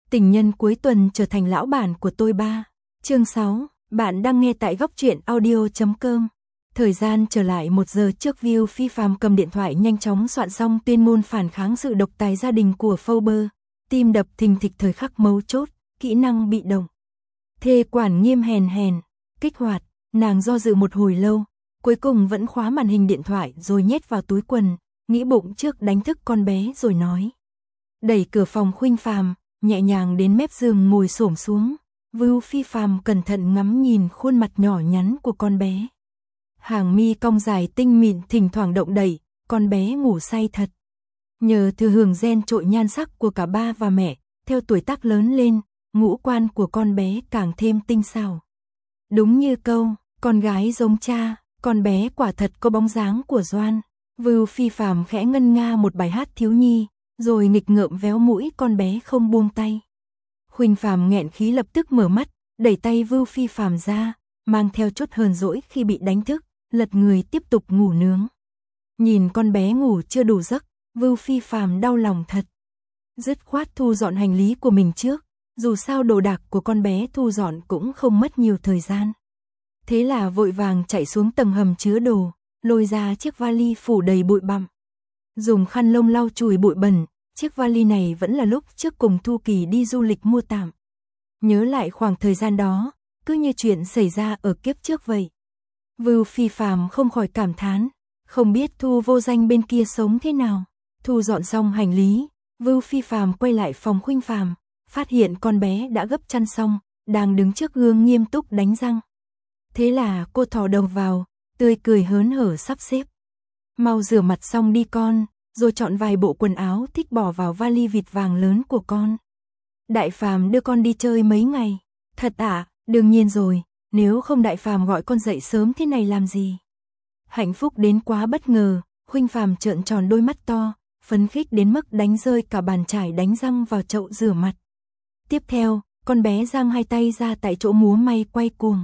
Tình nhân cuối tuần trở thành lão bản của tôi ba. Chương 6, bạn đang nghe tại góc truyện audio.com. Thời gian trở lại 1 giờ trước, Vu Phi Phạm cầm điện thoại nhanh chóng soạn xong tuyên ngôn phản kháng sự độc tài gia đình của Forbes, tim đập thình thịch thời khắc mấu chốt, kỹ năng bị động. Thê quản nghiêm hèn hèn, kích hoạt, nàng do dự một hồi lâu, cuối cùng vẫn khóa màn hình điện thoại rồi nhét vào túi quần, nghĩ bụng trước đánh thức con bé rồi nói. Đẩy cửa phòng Khuynh Phạm, nhẹ nhàng đến mép giường ngồi xổm xuống, Vu Phi Phạm cẩn thận ngắm nhìn khuôn mặt nhỏ nhắn của con bé. Hàng mi cong dài tinh mịn thỉnh thoảng động đẩy, con bé ngủ say thật. Nhờ thừa hưởng gen trội nhan sắc của cả ba và mẹ, theo tuổi tác lớn lên, ngũ quan của con bé càng thêm tinh xảo. Đúng như câu, con gái giống cha, con bé quả thật có bóng dáng của Doan. Vu Phi Phạm khẽ ngân nga một bài hát thiếu nhi, rồi nghịch ngợm véo mũi con bé không buông tay. Khuynh Phạm nghẹn khí lập tức mở mắt, đẩy tay Vu Phi Phạm ra, mang theo chút hờn dỗi khi bị đánh thức, lật người tiếp tục ngủ nướng. Nhìn con bé ngủ chưa đủ giấc, Vu Phi Phạm đau lòng thật. Dứt khoát thu dọn hành lý của mình trước, dù sao đồ đạc của con bé thu dọn cũng không mất nhiều thời gian. Thế là vội vàng chạy xuống tầng hầm chứa đồ, lôi ra chiếc vali phủ đầy bụi bặm. Dùng khăn lông lau chùi bụi bẩn, chiếc vali này vẫn là lúc trước cùng Thu Kỳ đi du lịch mua tạm. Nhớ lại khoảng thời gian đó, cứ như chuyện xảy ra ở kiếp trước vậy. Vu Phi Phạm không khỏi cảm thán, không biết Thu vô danh bên kia sống thế nào. Thu dọn xong hành lý, Vu Phi Phạm quay lại phòng Khuynh Phạm, phát hiện con bé đã gấp chăn xong, đang đứng trước gương nghiêm túc đánh răng. Thế là cô thò đầu vào, tươi cười hớn hở sắp xếp. Mau rửa mặt xong đi con, rồi chọn vài bộ quần áo thích bỏ vào vali vịt vàng lớn của con. Đại Phàm đưa con đi chơi mấy ngày. Thật ạ, đương nhiên rồi, nếu không Đại Phàm gọi con dậy sớm thế này làm gì. Hạnh phúc đến quá bất ngờ, Khuynh Phạm trợn tròn đôi mắt to, phấn khích đến mức đánh rơi cả bàn chải đánh răng vào chậu rửa mặt. Tiếp theo, con bé giang hai tay ra tại chỗ múa may quay cuồng.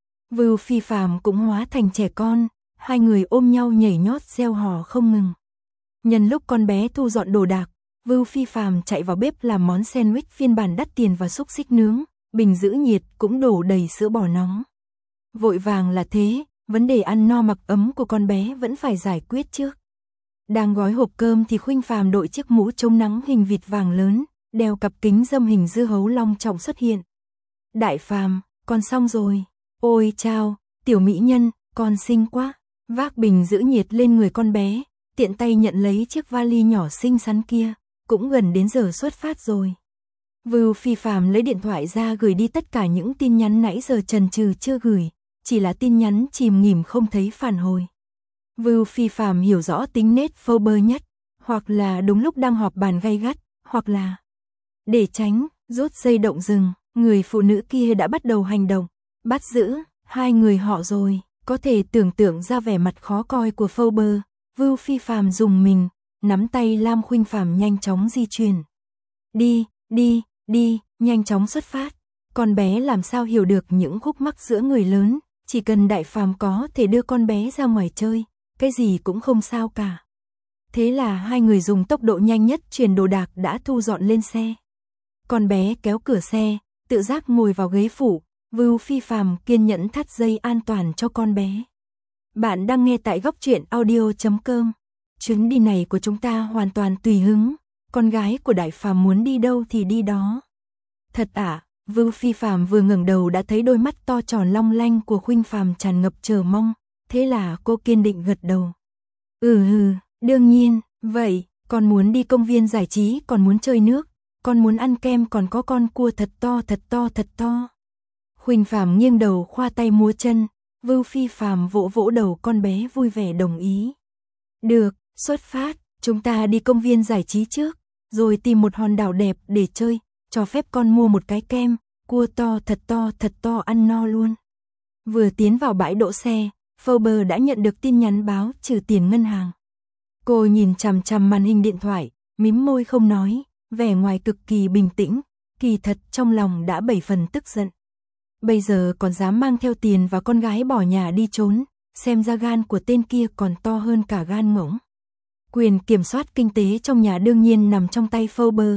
Vu Phi Phạm cũng hóa thành trẻ con, hai người ôm nhau nhảy nhót reo hò không ngừng. Nhân lúc con bé thu dọn đồ đạc, Vu Phi Phạm chạy vào bếp làm món sandwich phiên bản đắt tiền và xúc xích nướng, bình giữ nhiệt cũng đổ đầy sữa bò nóng. Vội vàng là thế, vấn đề ăn no mặc ấm của con bé vẫn phải giải quyết trước. Đang gói hộp cơm thì Khuynh Phạm đội chiếc mũ chống nắng hình vịt vàng lớn, đeo cặp kính râm hình dưa hấu long trọng xuất hiện. Đại Phàm, con xong rồi. Ôi chao, tiểu mỹ nhân, con xinh quá. Vác bình giữ nhiệt lên người con bé, tiện tay nhận lấy chiếc vali nhỏ xinh xắn kia, cũng gần đến giờ xuất phát rồi. Vu Phi Phạm lấy điện thoại ra gửi đi tất cả những tin nhắn nãy giờ chần chừ chưa gửi, chỉ là tin nhắn chìm nghỉm không thấy phản hồi. Vu Phi Phạm hiểu rõ tính nết Forbes nhất, hoặc là đúng lúc đang họp bàn gay gắt, hoặc là để tránh rút dây động rừng, người phụ nữ kia đã bắt đầu hành động, bắt giữ hai người họ rồi. Có thể tưởng tượng ra vẻ mặt khó coi của Forbes, Vu Phi Phạm dùng mình, nắm tay Lam Khuynh Phạm nhanh chóng di chuyển. Đi, nhanh chóng xuất phát. Con bé làm sao hiểu được những khúc mắc giữa người lớn, chỉ cần Đại Phàm có thể đưa con bé ra ngoài chơi, cái gì cũng không sao cả. Thế là hai người dùng tốc độ nhanh nhất chuyển đồ đạc đã thu dọn lên xe. Con bé kéo cửa xe, tự giác ngồi vào ghế phụ. Vu Phi Phạm kiên nhẫn thắt dây an toàn cho con bé. Bạn đang nghe tại góc truyện audio.com. Chuyến đi này của chúng ta hoàn toàn tùy hứng, con gái của Đại Phàm muốn đi đâu thì đi đó. Thật ạ, Vu Phi Phạm vừa ngẩng đầu đã thấy đôi mắt to tròn long lanh của Khuynh Phạm tràn ngập chờ mong, thế là cô kiên định gật đầu. Đương nhiên, vậy, con muốn đi công viên giải trí, còn muốn chơi nước, con muốn ăn kem, còn có con cua thật to. Khuynh Phạm nghiêng đầu khoa tay múa chân, Vu Phi Phạm vỗ vỗ đầu con bé vui vẻ đồng ý. Được, xuất phát, chúng ta đi công viên giải trí trước, rồi tìm một hòn đảo đẹp để chơi, cho phép con mua một cái kem, cua thật to ăn no luôn. Vừa tiến vào bãi đỗ xe, Forbes đã nhận được tin nhắn báo trừ tiền ngân hàng. Cô nhìn chằm chằm màn hình điện thoại, mím môi không nói, vẻ ngoài cực kỳ bình tĩnh, kỳ thật trong lòng đã 7 phần tức giận. Bây giờ còn dám mang theo tiền và con gái bỏ nhà đi trốn, xem ra gan của tên kia còn to hơn cả gan ngỗng. Quyền kiểm soát kinh tế trong nhà đương nhiên nằm trong tay Forbes.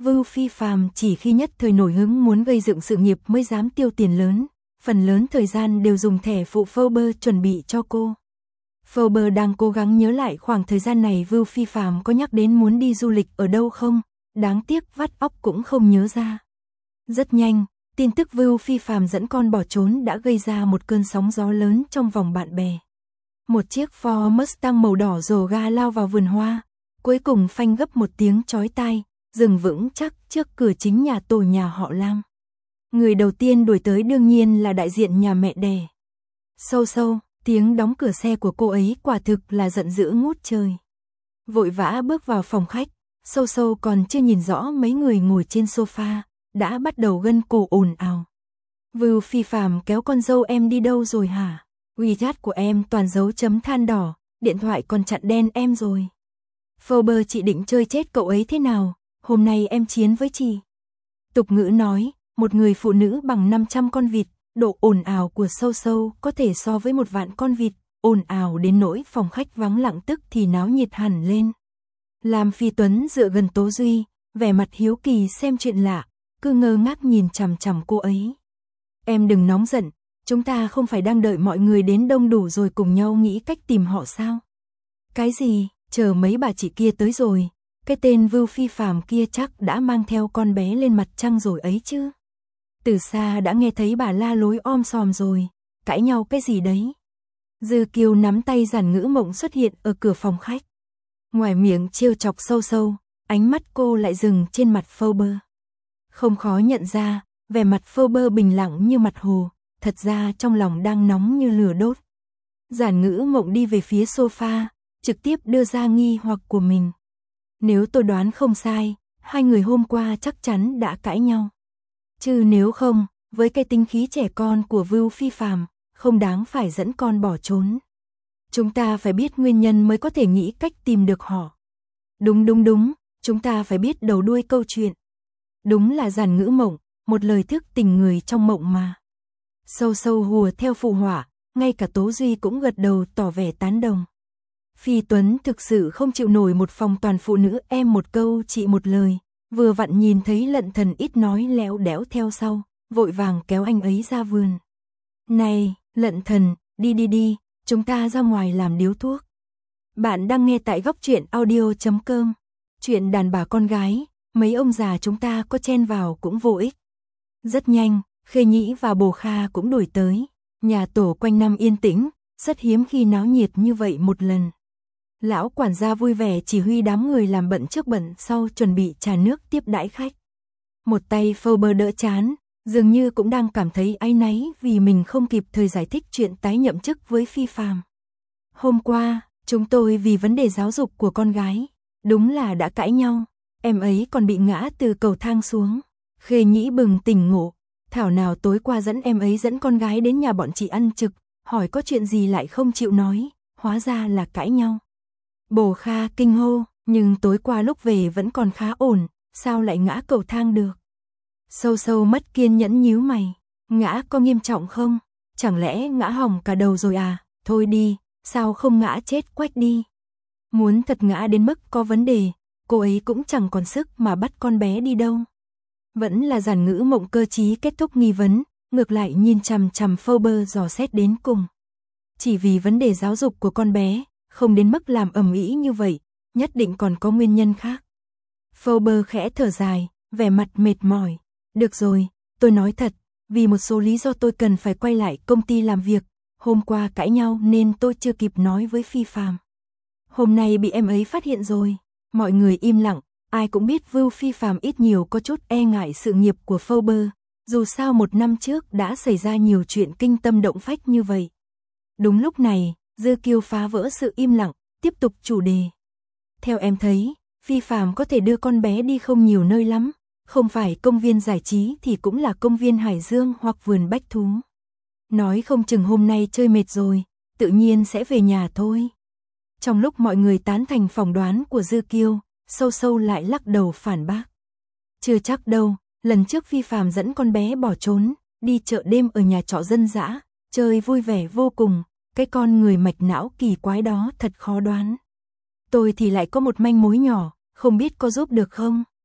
Vưu Phi Phàm chỉ khi nhất thời nổi hứng muốn gây dựng sự nghiệp mới dám tiêu tiền lớn, phần lớn thời gian đều dùng thẻ phụ Forbes chuẩn bị cho cô. Forbes đang cố gắng nhớ lại khoảng thời gian này Vưu Phi Phàm có nhắc đến muốn đi du lịch ở đâu không, đáng tiếc vắt óc cũng không nhớ ra. Rất nhanh, tin tức Vưu Phi Phàm dẫn con bỏ trốn đã gây ra một cơn sóng gió lớn trong vòng bạn bè. Một chiếc Ford Mustang màu đỏ rồ ga lao vào vườn hoa, cuối cùng phanh gấp một tiếng chói tai, dừng vững chắc trước cửa chính nhà tổ nhà họ Lam. Người đầu tiên đuổi tới đương nhiên là đại diện nhà mẹ đẻ. Sâu sâu, tiếng đóng cửa xe của cô ấy quả thực là giận dữ ngút trời. Vội vã bước vào phòng khách, sâu sâu còn chưa nhìn rõ mấy người ngồi trên sofa, đã bắt đầu gân cổ ồn ào. Vưu Phi Phàm kéo con dâu em đi đâu rồi hả? WeChat của em toàn dấu chấm than đỏ, điện thoại còn chặn đen em rồi. Forbes chị định chơi chết cậu ấy thế nào, hôm nay em chiến với chị. Tục ngữ nói, một người phụ nữ bằng 500 con vịt, độ ồn ào của sâu sâu có thể so với 1.000.000 con vịt, ồn ào đến nỗi phòng khách vắng lặng tức thì náo nhiệt hẳn lên. Lam Phi Tuấn dựa gần Tố Duy, vẻ mặt hiếu kỳ xem chuyện lạ, cứ ngơ ngác nhìn chằm chằm cô ấy. Em đừng nóng giận, chúng ta không phải đang đợi mọi người đến đông đủ rồi cùng nhau nghĩ cách tìm họ sao? Cái gì, chờ mấy bà chị kia tới rồi, cái tên Vưu Phi Phàm kia chắc đã mang theo con bé lên mặt trăng rồi ấy chứ. Từ xa đã nghe thấy bà la lối om sòm rồi, cãi nhau cái gì đấy. Dư Kiều nắm tay Giản Ngữ Mộng xuất hiện ở cửa phòng khách. Ngoài miệng trêu chọc sâu sâu, ánh mắt cô lại dừng trên mặt Forbes. Không khó nhận ra, vẻ mặt Forbes bình lặng như mặt hồ, thật ra trong lòng đang nóng như lửa đốt. Giản Ngữ Mộng đi về phía sofa, trực tiếp đưa ra nghi hoặc của mình. Nếu tôi đoán không sai, hai người hôm qua chắc chắn đã cãi nhau. Chứ nếu không, với cái tính khí trẻ con của Vưu Phi Phàm, không đáng phải dẫn con bỏ trốn. Chúng ta phải biết nguyên nhân mới có thể nghĩ cách tìm được họ. Đúng, chúng ta phải biết đầu đuôi câu chuyện. Đúng là Giản Ngữ Mộng, một lời thức tình người trong mộng mà. Sâu sâu hùa theo phụ họa, ngay cả Tố Duy cũng gật đầu tỏ vẻ tán đồng. Phi Tuấn thực sự không chịu nổi một phòng toàn phụ nữ em một câu chị một lời, vừa vặn nhìn thấy Lận Thần ít nói léo đẽo theo sau, vội vàng kéo anh ấy ra vườn. Này, Lận Thần, đi, chúng ta ra ngoài làm điếu thuốc. Bạn đang nghe tại góc truyện audio.com, chuyện đàn bà con gái, mấy ông già chúng ta có chen vào cũng vô ích. Rất nhanh, Khê Nhĩ và Bồ Kha cũng đuổi tới, nhà tổ quanh năm yên tĩnh, rất hiếm khi náo nhiệt như vậy một lần. Lão quản gia vui vẻ chỉ huy đám người làm bận trước bận sau chuẩn bị trà nước tiếp đãi khách. Một tay Forbes đỡ chán, dường như cũng đang cảm thấy áy náy vì mình không kịp thời giải thích chuyện tái nhậm chức với Phi Phàm. Hôm qua, chúng tôi vì vấn đề giáo dục của con gái, đúng là đã cãi nhau, em ấy còn bị ngã từ cầu thang xuống. Khê Nhĩ bừng tỉnh ngộ, thảo nào tối qua dẫn em ấy dẫn con gái đến nhà bọn chị ăn trực, hỏi có chuyện gì lại không chịu nói, hóa ra là cãi nhau. Bồ Kha kinh hô, nhưng tối qua lúc về vẫn còn khá ổn, sao lại ngã cầu thang được? Sâu sâu mất kiên nhẫn nhíu mày, ngã có nghiêm trọng không? Chẳng lẽ ngã hỏng cả đầu rồi à? Thôi đi, sao không ngã chết quách đi? Muốn thật ngã đến mức có vấn đề, cô ấy cũng chẳng còn sức mà bắt con bé đi đâu. Vẫn là Giản Ngữ Mộng cơ trí kết thúc nghi vấn, ngược lại nhìn chằm chằm Forbes dò xét đến cùng. Chỉ vì vấn đề giáo dục của con bé, không đến mức làm ầm ĩ như vậy, nhất định còn có nguyên nhân khác. Forbes khẽ thở dài, vẻ mặt mệt mỏi. Được rồi, tôi nói thật, vì một số lý do tôi cần phải quay lại công ty làm việc, hôm qua cãi nhau nên tôi chưa kịp nói với Phi Phàm. Hôm nay bị em ấy phát hiện rồi, mọi người im lặng, ai cũng biết Vưu Phi Phàm ít nhiều có chút e ngại sự nghiệp của Forbes, dù sao một năm trước đã xảy ra nhiều chuyện kinh tâm động phách như vậy. Đúng lúc này, Dư Kiều phá vỡ sự im lặng, tiếp tục chủ đề. Theo em thấy, Phi Phàm có thể đưa con bé đi không nhiều nơi lắm, không phải công viên giải trí thì cũng là công viên Hải Dương hoặc vườn bách thú. Nói không chừng hôm nay chơi mệt rồi, tự nhiên sẽ về nhà thôi. Trong lúc mọi người tán thành phỏng đoán của Dư Kiều, sâu sâu lại lắc đầu phản bác. Chưa chắc đâu, lần trước Phi Phàm dẫn con bé bỏ trốn, đi chợ đêm ở nhà trọ dân dã, chơi vui vẻ vô cùng, cái con người mạch não kỳ quái đó thật khó đoán. Tôi thì lại có một manh mối nhỏ, không biết có giúp được không?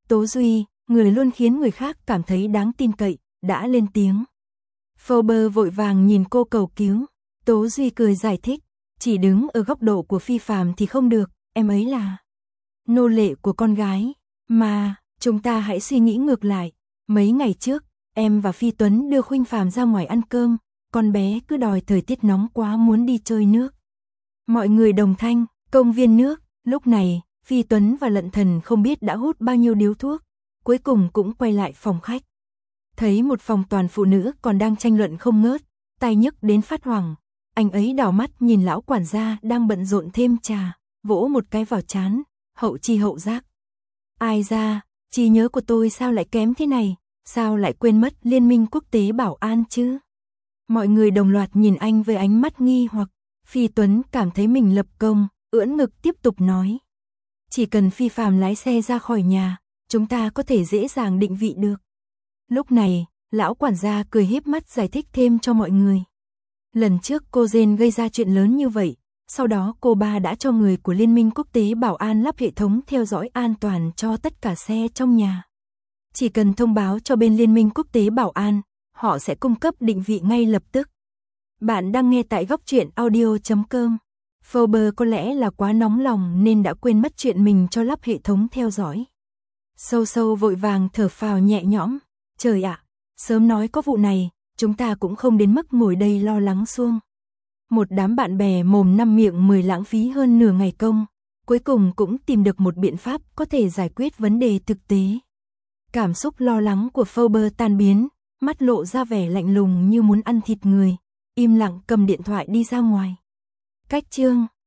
Tố Duy, người luôn khiến người khác cảm thấy đáng tin cậy, đã lên tiếng. Forbes vội vàng nhìn cô cầu cứu. Tố Duy cười giải thích, chỉ đứng ở góc độ của Phi Phạm thì không được, em ấy là nô lệ của con gái. Mà, chúng ta hãy suy nghĩ ngược lại. Mấy ngày trước, em và Phi Tuấn đưa Khuynh Phạm ra ngoài ăn cơm, con bé cứ đòi thời tiết nóng quá muốn đi chơi nước. Mọi người đồng thanh, công viên nước. Lúc này, Phi Tuấn và Lận Thần không biết đã hút bao nhiêu điếu thuốc, cuối cùng cũng quay lại phòng khách. Thấy một phòng toàn phụ nữ còn đang tranh luận không ngớt, tai nhức đến phát hoảng. Anh ấy đảo mắt nhìn lão quản gia đang bận rộn thêm trà, vỗ một cái vào trán, hậu chi hậu giác. Ai ra, trí nhớ của tôi sao lại kém thế này, sao lại quên mất Liên minh quốc tế bảo an chứ? Mọi người đồng loạt nhìn anh với ánh mắt nghi hoặc. Phi Tuấn cảm thấy mình lập công, ưỡn ngực tiếp tục nói. Chỉ cần Phi Phạm lái xe ra khỏi nhà, chúng ta có thể dễ dàng định vị được. Lúc này, lão quản gia cười híp mắt giải thích thêm cho mọi người. Lần trước cô Jane gây ra chuyện lớn như vậy, sau đó cô ba đã cho người của Liên minh quốc tế bảo an lắp hệ thống theo dõi an toàn cho tất cả xe trong nhà. Chỉ cần thông báo cho bên Liên minh quốc tế bảo an, họ sẽ cung cấp định vị ngay lập tức. Bạn đang nghe tại góc truyện audio.com. Forbes có lẽ là quá nóng lòng nên đã quên mất chuyện mình cho lắp hệ thống theo dõi. Sâu sâu vội vàng thở phào nhẹ nhõm. Trời ạ, sớm nói có vụ này, chúng ta cũng không đến mức ngồi đây lo lắng suông. Một đám bạn bè mồm năm miệng mười lãng phí hơn nửa ngày công, cuối cùng cũng tìm được một biện pháp có thể giải quyết vấn đề thực tế. Cảm xúc lo lắng của Forbes tan biến, mắt lộ ra vẻ lạnh lùng như muốn ăn thịt người, im lặng cầm điện thoại đi ra ngoài. Cách chương